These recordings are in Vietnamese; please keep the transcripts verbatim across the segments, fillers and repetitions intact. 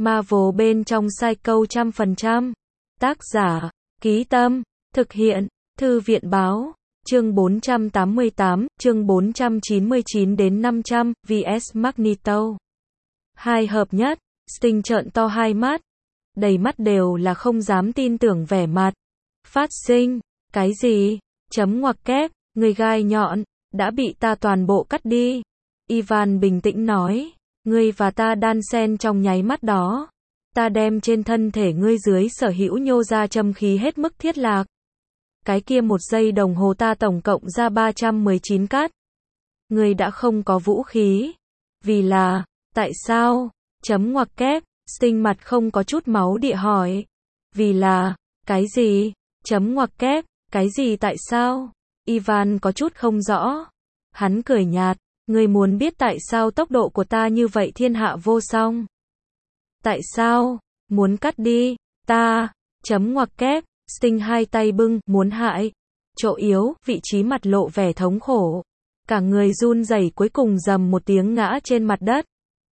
Marvel bên trong Psycho trăm phần trăm. Tác giả, Ký Tâm, thực hiện, Thư viện Báo, chương bốn trăm tám mươi tám, chương bốn trăm chín mươi chín đến năm trăm, vs Magneto. Hai hợp nhất, Sting trợn to hai mắt, đầy mắt đều là không dám tin tưởng vẻ mặt. Phát sinh, cái gì? Chấm ngoặc kép, người gai nhọn, đã bị ta toàn bộ cắt đi. Ivan bình tĩnh nói, ngươi và ta đan xen trong nháy mắt đó. Ta đem trên thân thể ngươi dưới sở hữu nhô ra châm khí hết mức thiết lạc. Cái kia một giây đồng hồ ta tổng cộng ra ba trăm mười chín cắt. Ngươi đã không có vũ khí. Vì là, tại sao? Chấm ngoặc kép, Sting mặt không có chút máu địa hỏi. Vì là, cái gì? Chấm ngoặc kép, cái gì tại sao? Ivan có chút không rõ. Hắn cười nhạt, ngươi muốn biết tại sao tốc độ của ta như vậy thiên hạ vô song? Tại sao? Muốn cắt đi, ta, chấm ngoặc kép, Sting hai tay bưng, muốn hại. Chỗ yếu, vị trí mặt lộ vẻ thống khổ. Cả người run rẩy cuối cùng rầm một tiếng ngã trên mặt đất.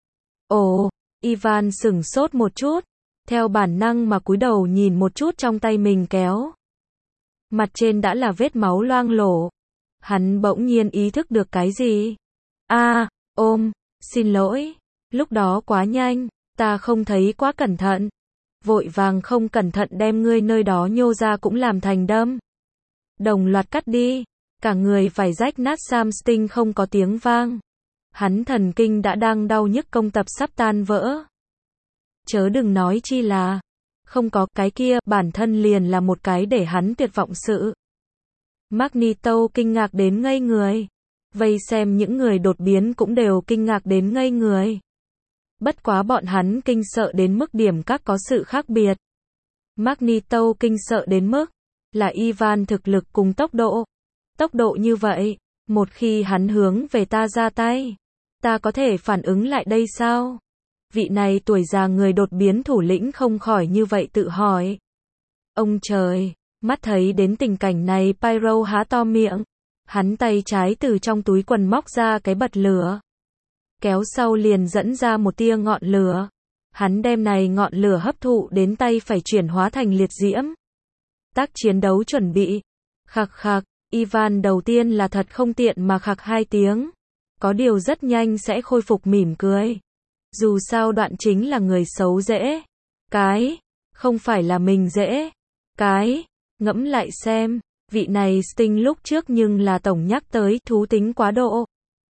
Ồ, Ivan sửng sốt một chút, theo bản năng mà cúi đầu nhìn một chút trong tay mình kéo. Mặt trên đã là vết máu loang lổ. Hắn bỗng nhiên ý thức được cái gì? A, à, ôm, xin lỗi, lúc đó quá nhanh, ta không thấy quá cẩn thận. Vội vàng không cẩn thận đem ngươi nơi đó nhô ra cũng làm thành đâm. Đồng loạt cắt đi, cả người vải rách nát. Sam Sting không có tiếng vang. Hắn thần kinh đã đang đau nhức công tập sắp tan vỡ. Chớ đừng nói chi là, không có, cái kia, bản thân liền là một cái để hắn tuyệt vọng sự. Magneto kinh ngạc đến ngây người. Vây xem những người đột biến cũng đều kinh ngạc đến ngây người. Bất quá bọn hắn kinh sợ đến mức điểm các có sự khác biệt. Magneto kinh sợ đến mức là Ivan thực lực cùng tốc độ. Tốc độ như vậy, một khi hắn hướng về ta ra tay, ta có thể phản ứng lại đây sao? Vị này tuổi già người đột biến thủ lĩnh không khỏi như vậy tự hỏi. Ông trời, mắt thấy đến tình cảnh này Pyro há to miệng. Hắn tay trái từ trong túi quần móc ra cái bật lửa. Kéo sau liền dẫn ra một tia ngọn lửa. Hắn đem này ngọn lửa hấp thụ đến tay phải chuyển hóa thành liệt diễm. Tác chiến đấu chuẩn bị. Khạc khạc, Ivan đầu tiên là thật không tiện mà khạc hai tiếng. Có điều rất nhanh sẽ khôi phục mỉm cười. Dù sao đoạn chính là người xấu dễ. Cái, không phải là mình dễ. Cái, ngẫm lại xem, vị này Sting lúc trước nhưng là tổng nhắc tới thú tính quá độ.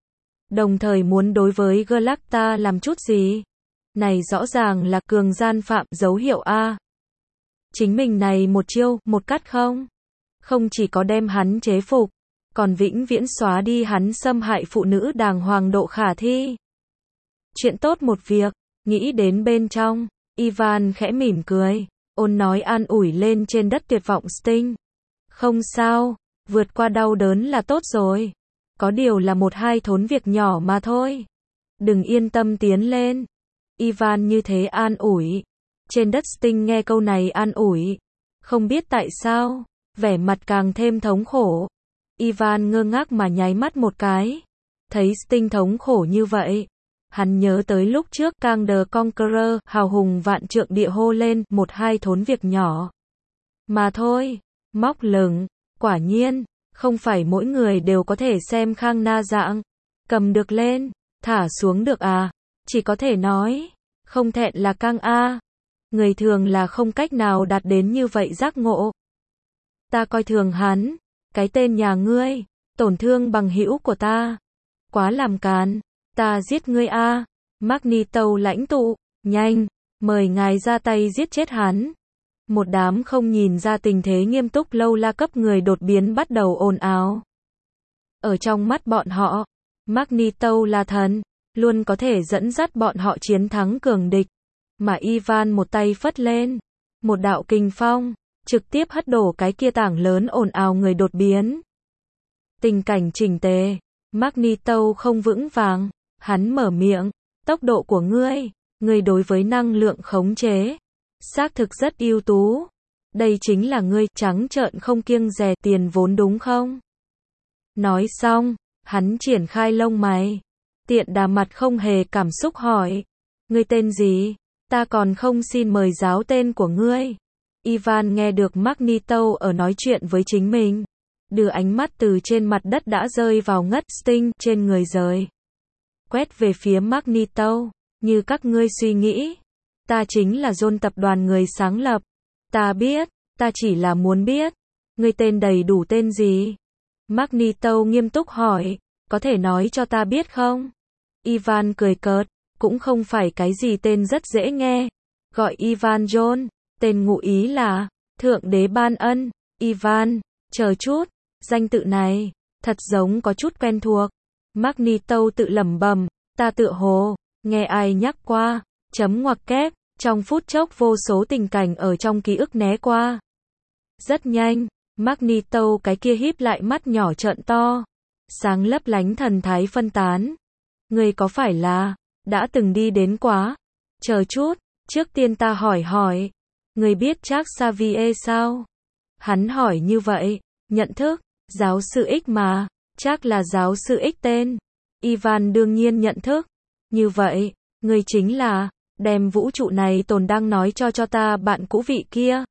Đồng thời muốn đối với Galacta làm chút gì. Này rõ ràng là cường gian phạm dấu hiệu A. Chính mình này một chiêu, một cắt không? Không chỉ có đem hắn chế phục, còn vĩnh viễn xóa đi hắn xâm hại phụ nữ đàng hoàng độ khả thi. Chuyện tốt một việc, nghĩ đến bên trong, Ivan khẽ mỉm cười, ôn nói an ủi lên trên đất tuyệt vọng Sting. Không sao, vượt qua đau đớn là tốt rồi. Có điều là một hai thốn việc nhỏ mà thôi. Đừng yên tâm tiến lên. Ivan như thế an ủi. Trên đất Sting nghe câu này an ủi. Không biết tại sao, vẻ mặt càng thêm thống khổ. Ivan ngơ ngác mà nháy mắt một cái. Thấy Sting thống khổ như vậy. Hắn nhớ tới lúc trước Kang the Conqueror hào hùng vạn trượng địa hô lên một hai thốn việc nhỏ. Mà thôi, móc lửng, quả nhiên. Không phải mỗi người đều có thể xem Khang Na dạng. Cầm được lên, thả xuống được à. Chỉ có thể nói, không thẹn là Kang A. Người thường là không cách nào đạt đến như vậy giác ngộ. Ta coi thường hắn. Cái tên nhà ngươi, tổn thương bằng hữu của ta. Quá làm càn, ta giết ngươi A. Magneto lãnh tụ, nhanh, mời ngài ra tay giết chết hắn. Một đám không nhìn ra tình thế nghiêm túc lâu la cấp người đột biến bắt đầu ồn ào. Ở trong mắt bọn họ, Magneto là thần, luôn có thể dẫn dắt bọn họ chiến thắng cường địch. Mà Ivan một tay phất lên, một đạo kình phong, trực tiếp hất đổ cái kia tảng lớn ồn ào người đột biến. Tình cảnh chỉnh tề, Magneto không vững vàng, hắn mở miệng, tốc độ của ngươi, ngươi đối với năng lượng khống chế. Xác thực rất ưu tú. Đây chính là ngươi, trắng trợn không kiêng dè tiền vốn đúng không? Nói xong, hắn triển khai lông mày. Tiện đà mặt không hề cảm xúc hỏi. Ngươi tên gì? Ta còn không xin mời giáo tên của ngươi. Ivan nghe được Magneto ở nói chuyện với chính mình. Đưa ánh mắt từ trên mặt đất đã rơi vào ngất Sting trên người rời. Quét về phía Magneto. Như các ngươi suy nghĩ. Ta chính là John tập đoàn người sáng lập. Ta biết. Ta chỉ là muốn biết. Ngươi tên đầy đủ tên gì? Magneto nghiêm túc hỏi. Có thể nói cho ta biết không? Ivan cười cợt. Cũng không phải cái gì tên rất dễ nghe. Gọi Ivan John. Tên ngụ ý là Thượng đế ban ân. Ivan. Chờ chút. Danh tự này. Thật giống có chút quen thuộc. Magneto tự lẩm bẩm. Ta tựa hồ. Nghe ai nhắc qua. Chấm ngoặc kép. Trong phút chốc vô số tình cảnh ở trong ký ức né qua. Rất nhanh. Magneto cái kia híp lại mắt nhỏ trợn to. Sáng lấp lánh thần thái phân tán. Người có phải là đã từng đi đến quá? Chờ chút. Trước tiên ta hỏi hỏi. Người biết Charles Xavier sao? Hắn hỏi như vậy. Nhận thức. Giáo sư X mà. Chắc là giáo sư X tên. Ivan đương nhiên nhận thức. Như vậy. Người chính là. Đem vũ trụ này tồn đang nói cho cho ta bạn cũ vị kia.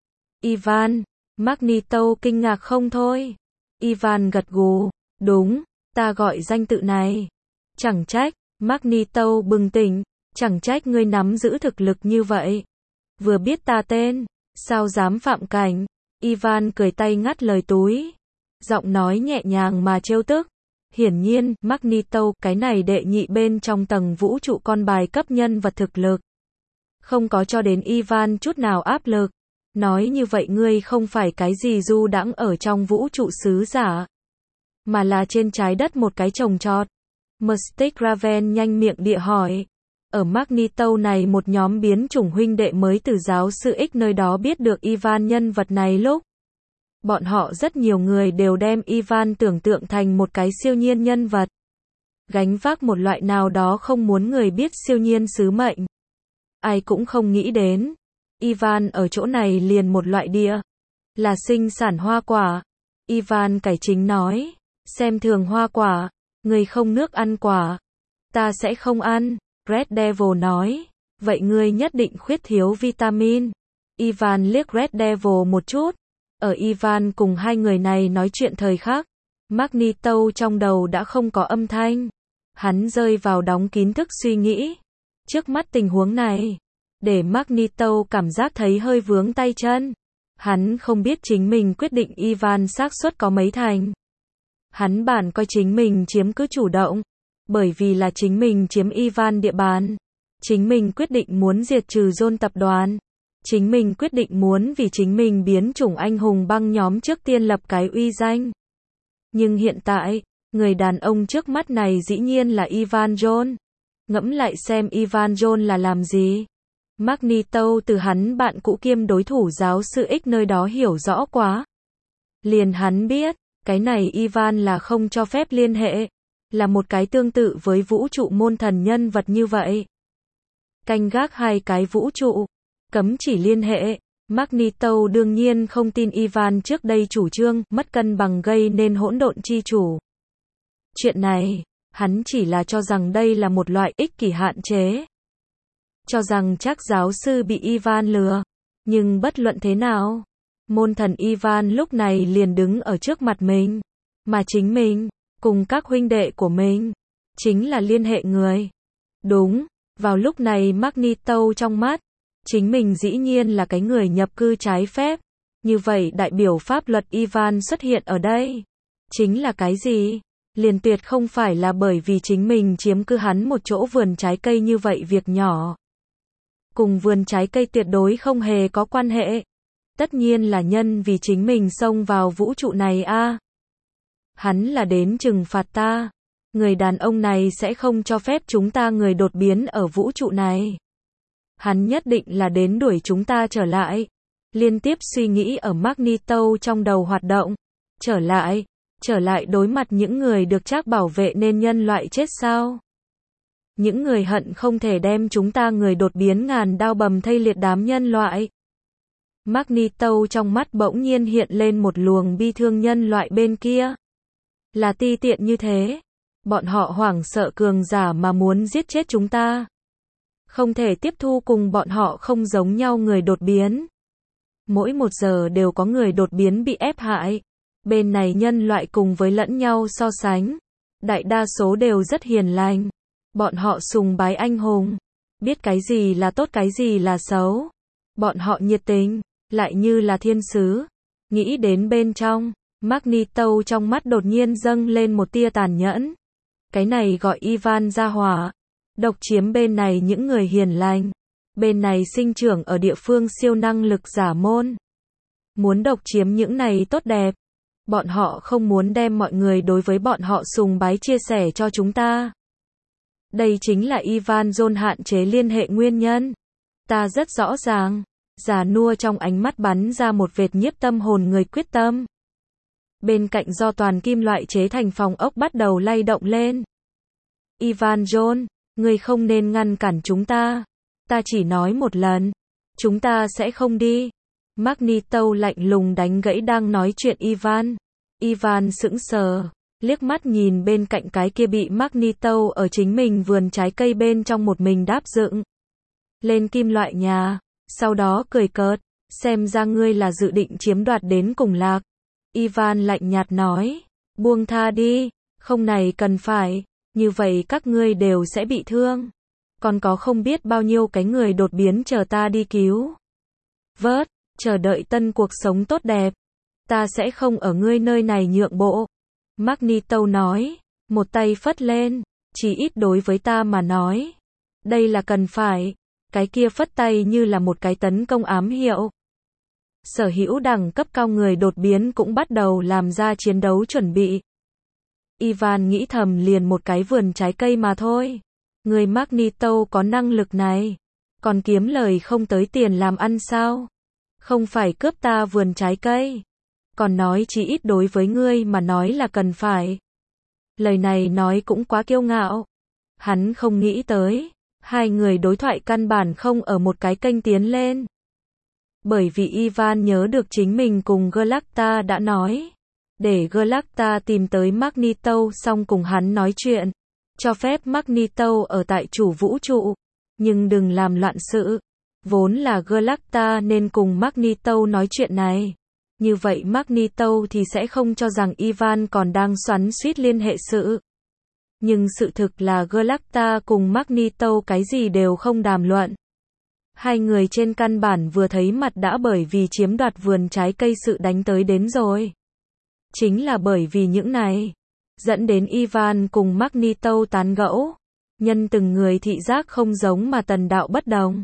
Ivan. Magneto kinh ngạc không thôi. Ivan gật gù. Đúng. Ta gọi danh tự này. Chẳng trách. Magneto bừng tỉnh. Chẳng trách ngươi nắm giữ thực lực như vậy. Vừa biết ta tên. Sao dám phạm cảnh. Ivan cười tay ngắt lời túi. Giọng nói nhẹ nhàng mà trêu tức. Hiển nhiên, Magneto, cái này đệ nhị bên trong tầng vũ trụ con bài cấp nhân vật thực lực. Không có cho đến Ivan chút nào áp lực. Nói như vậy ngươi không phải cái gì du đãng ở trong vũ trụ sứ giả. Mà là trên trái đất một cái trồng trọt. Mystic Raven nhanh miệng địa hỏi. Ở Magneto này một nhóm biến chủng huynh đệ mới từ giáo sư X nơi đó biết được Ivan nhân vật này lúc. Bọn họ rất nhiều người đều đem Ivan tưởng tượng thành một cái siêu nhiên nhân vật. Gánh vác một loại nào đó không muốn người biết siêu nhiên sứ mệnh. Ai cũng không nghĩ đến. Ivan ở chỗ này liền một loại địa. Là sinh sản hoa quả. Ivan cải chính nói. Xem thường hoa quả. Người không nước ăn quả. Ta sẽ không ăn. Red Devil nói. Vậy ngươi nhất định khuyết thiếu vitamin. Ivan liếc Red Devil một chút. Ở Ivan cùng hai người này nói chuyện thời khắc. Magneto trong đầu đã không có âm thanh. Hắn rơi vào đóng kín thức suy nghĩ. Trước mắt tình huống này. Để Magneto cảm giác thấy hơi vướng tay chân. Hắn không biết chính mình quyết định Ivan xác suất có mấy thành. Hắn bản coi chính mình chiếm cứ chủ động. Bởi vì là chính mình chiếm Ivan địa bàn. Chính mình quyết định muốn diệt trừ John tập đoàn. Chính mình quyết định muốn vì chính mình biến chủng anh hùng băng nhóm trước tiên lập cái uy danh. Nhưng hiện tại, người đàn ông trước mắt này dĩ nhiên là Ivan John. Ngẫm lại xem Ivan John là làm gì. Magneto từ hắn bạn cũ kiêm đối thủ giáo sư X nơi đó hiểu rõ quá. Liền hắn biết, cái này Ivan là không cho phép liên hệ. Là một cái tương tự với vũ trụ môn thần nhân vật như vậy. Canh gác hai cái vũ trụ. Cấm chỉ liên hệ. Magneto đương nhiên không tin Ivan trước đây chủ trương mất cân bằng gây nên hỗn độn chi chủ. Chuyện này, hắn chỉ là cho rằng đây là một loại ích kỷ hạn chế. Cho rằng chắc giáo sư bị Ivan lừa. Nhưng bất luận thế nào, môn thần Ivan lúc này liền đứng ở trước mặt mình. Mà chính mình, cùng các huynh đệ của mình, chính là liên hệ người. Đúng, vào lúc này Magneto trong mắt, chính mình dĩ nhiên là cái người nhập cư trái phép. Như vậy đại biểu pháp luật Ivan xuất hiện ở đây. Chính là cái gì? Liền tuyệt không phải là bởi vì chính mình chiếm cứ hắn một chỗ vườn trái cây như vậy việc nhỏ. Cùng vườn trái cây tuyệt đối không hề có quan hệ. Tất nhiên là nhân vì chính mình xông vào vũ trụ này a. À. Hắn là đến trừng phạt ta. Người đàn ông này sẽ không cho phép chúng ta người đột biến ở vũ trụ này. Hắn nhất định là đến đuổi chúng ta trở lại. Liên tiếp suy nghĩ ở Magneto trong đầu hoạt động. Trở lại, trở lại đối mặt những người được chắc bảo vệ nên nhân loại chết sao? Những người hận không thể đem chúng ta người đột biến ngàn đao bầm thây liệt đám nhân loại. Magneto trong mắt bỗng nhiên hiện lên một luồng bi thương nhân loại bên kia. Là ti tiện như thế. Bọn họ hoảng sợ cường giả mà muốn giết chết chúng ta. Không thể tiếp thu cùng bọn họ không giống nhau người đột biến. Mỗi một giờ đều có người đột biến bị ép hại. Bên này nhân loại cùng với lẫn nhau so sánh. Đại đa số đều rất hiền lành. Bọn họ sùng bái anh hùng. Biết cái gì là tốt cái gì là xấu. Bọn họ nhiệt tình, lại như là thiên sứ. Nghĩ đến bên trong, Magneto trong mắt đột nhiên dâng lên một tia tàn nhẫn. Cái này gọi Ivan ra hỏa. Độc chiếm bên này những người hiền lành. Bên này sinh trưởng ở địa phương siêu năng lực giả môn. Muốn độc chiếm những này tốt đẹp. Bọn họ không muốn đem mọi người đối với bọn họ sùng bái chia sẻ cho chúng ta. Đây chính là Ivan John hạn chế liên hệ nguyên nhân. Ta rất rõ ràng. Già nua trong ánh mắt bắn ra một vệt nhiếp tâm hồn người quyết tâm. Bên cạnh do toàn kim loại chế thành phòng ốc bắt đầu lay động lên. Ivan John, ngươi không nên ngăn cản chúng ta. Ta chỉ nói một lần. Chúng ta sẽ không đi. Magneto lạnh lùng đánh gãy đang nói chuyện Ivan. Ivan sững sờ, liếc mắt nhìn bên cạnh cái kia bị Magneto ở chính mình vườn trái cây bên trong một mình đáp dựng lên kim loại nhà, sau đó cười cợt, xem ra ngươi là dự định chiếm đoạt đến cùng lạc. Ivan lạnh nhạt nói, buông tha đi, không này cần phải, như vậy các ngươi đều sẽ bị thương. Còn có không biết bao nhiêu cái người đột biến chờ ta đi cứu vớt, chờ đợi tân cuộc sống tốt đẹp. Ta sẽ không ở ngươi nơi này nhượng bộ. Magneto nói, một tay phất lên, chỉ ít đối với ta mà nói. Đây là cần phải. Cái kia phất tay như là một cái tấn công ám hiệu. Sở hữu đẳng cấp cao người đột biến cũng bắt đầu làm ra chiến đấu chuẩn bị. Ivan nghĩ thầm liền một cái vườn trái cây mà thôi. Người Magneto có năng lực này. Còn kiếm lời không tới tiền làm ăn sao? Không phải cướp ta vườn trái cây. Còn nói chỉ ít đối với ngươi mà nói là cần phải. Lời này nói cũng quá kiêu ngạo. Hắn không nghĩ tới. Hai người đối thoại căn bản không ở một cái kênh tiến lên. Bởi vì Ivan nhớ được chính mình cùng Galacta đã nói. Để Galacta tìm tới Magneto xong cùng hắn nói chuyện. Cho phép Magneto ở tại chủ vũ trụ. Nhưng đừng làm loạn sự. Vốn là Galacta nên cùng Magneto nói chuyện này. Như vậy Magneto thì sẽ không cho rằng Ivan còn đang xoắn xuýt liên hệ sự. Nhưng sự thực là Galacta cùng Magneto cái gì đều không đàm luận. Hai người trên căn bản vừa thấy mặt đã bởi vì chiếm đoạt vườn trái cây sự đánh tới đến rồi. Chính là bởi vì những này, dẫn đến Ivan cùng Magneto tán gẫu. Nhân từng người thị giác không giống mà tần đạo bất đồng.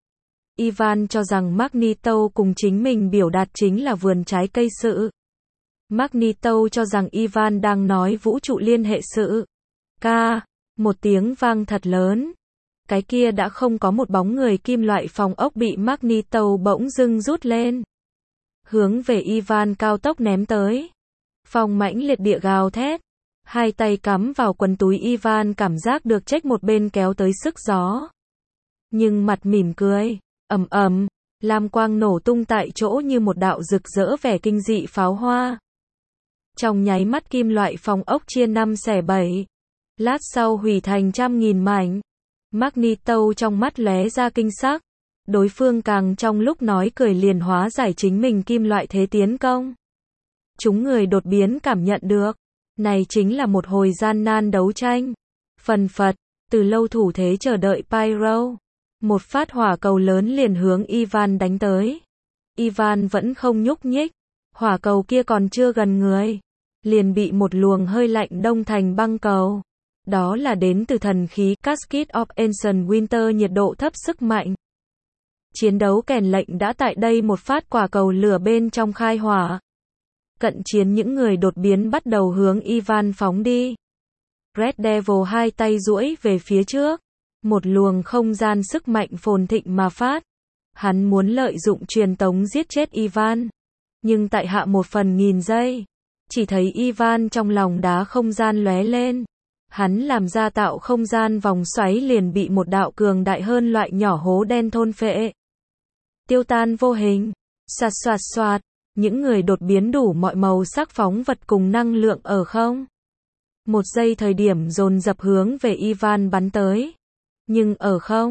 Ivan cho rằng Magneto cùng chính mình biểu đạt chính là vườn trái cây sự. Magneto cho rằng Ivan đang nói vũ trụ liên hệ sự. Ca, một tiếng vang thật lớn. Cái kia đã không có một bóng người kim loại phòng ốc bị Magneto bỗng dưng rút lên. Hướng về Ivan cao tốc ném tới. Phòng mãnh liệt địa gào thét. Hai tay cắm vào quần túi Ivan cảm giác được trách một bên kéo tới sức gió. Nhưng mặt mỉm cười. Ầm ầm, lam quang nổ tung tại chỗ như một đạo rực rỡ vẻ kinh dị pháo hoa. Trong nháy mắt kim loại phòng ốc chia năm xẻ bảy. Lát sau hủy thành trăm nghìn mảnh. Magneto trong mắt lóe ra kinh sắc. Đối phương càng trong lúc nói cười liền hóa giải chính mình kim loại thế tiến công. Chúng người đột biến cảm nhận được. Này chính là một hồi gian nan đấu tranh. Phần phật, từ lâu thủ thế chờ đợi Pyro. Một phát hỏa cầu lớn liền hướng Ivan đánh tới. Ivan vẫn không nhúc nhích. Hỏa cầu kia còn chưa gần người. Liền bị một luồng hơi lạnh đông thành băng cầu. Đó là đến từ thần khí Cascade of Ancient Winter nhiệt độ thấp sức mạnh. Chiến đấu kèn lệnh đã tại đây một phát quả cầu lửa bên trong khai hỏa. Cận chiến những người đột biến bắt đầu hướng Ivan phóng đi. Red Devil hai tay duỗi về phía trước. Một luồng không gian sức mạnh phồn thịnh mà phát. Hắn muốn lợi dụng truyền tống giết chết Ivan. Nhưng tại hạ một phần nghìn giây. Chỉ thấy Ivan trong lòng đá không gian lóe lên. Hắn làm ra tạo không gian vòng xoáy liền bị một đạo cường đại hơn loại nhỏ hố đen thôn phệ. Tiêu tan vô hình. Xoạt xoạt xoạt. Những người đột biến đủ mọi màu sắc phóng vật cùng năng lượng ở không. Một giây thời điểm dồn dập hướng về Ivan bắn tới. Nhưng ở không,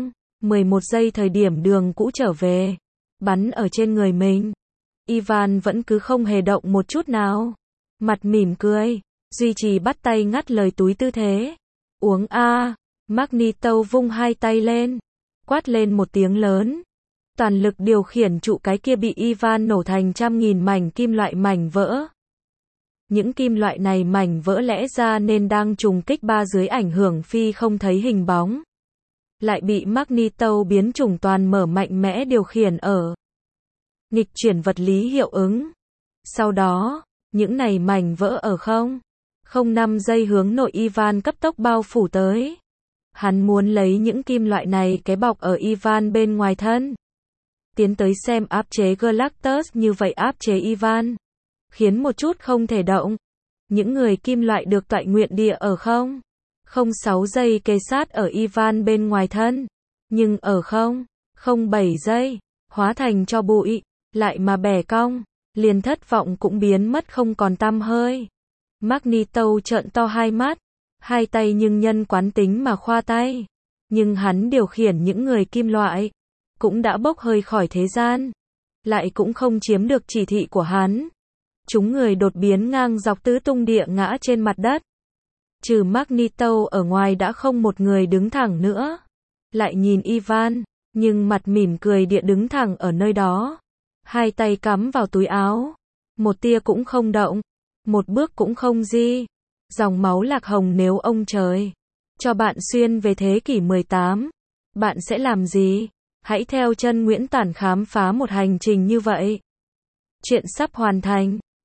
mười một giây thời điểm đường cũ trở về, bắn ở trên người mình. Ivan vẫn cứ không hề động một chút nào. Mặt mỉm cười, duy trì bắt tay ngắt lời túi tư thế. Uống a. Magneto vung hai tay lên, quát lên một tiếng lớn. Toàn lực điều khiển trụ cái kia bị Ivan nổ thành trăm nghìn mảnh kim loại mảnh vỡ. Những kim loại này mảnh vỡ lẽ ra nên đang trùng kích ba dưới ảnh hưởng phi không thấy hình bóng. Lại bị Magneto biến chủng toàn mở mạnh mẽ điều khiển ở. Nghịch chuyển vật lý hiệu ứng. Sau đó, những này mảnh vỡ ở không. Không năm giây hướng nội Ivan cấp tốc bao phủ tới. Hắn muốn lấy những kim loại này cái bọc ở Ivan bên ngoài thân. Tiến tới xem áp chế Galactus như vậy áp chế Ivan. Khiến một chút không thể động. Những người kim loại được toại nguyện địa ở không. Không sáu giây kề sát ở Ivan bên ngoài thân. Nhưng ở không. Không bảy giây. Hóa thành cho bụi. Lại mà bẻ cong. Liền thất vọng cũng biến mất không còn tăm hơi. Magneto trợn to hai mắt. Hai tay nhưng nhân quán tính mà khoa tay. Nhưng hắn điều khiển những người kim loại. Cũng đã bốc hơi khỏi thế gian. Lại cũng không chiếm được chỉ thị của hắn. Chúng người đột biến ngang dọc tứ tung địa ngã trên mặt đất. Trừ Magneto ở ngoài đã không một người đứng thẳng nữa. Lại nhìn Ivan, nhưng mặt mỉm cười địa đứng thẳng ở nơi đó. Hai tay cắm vào túi áo. Một tia cũng không động. Một bước cũng không di. Dòng máu lạc hồng nếu ông trời cho bạn xuyên về thế kỷ mười tám. Bạn sẽ làm gì? Hãy theo chân Nguyễn Tản khám phá một hành trình như vậy. Chuyện sắp hoàn thành.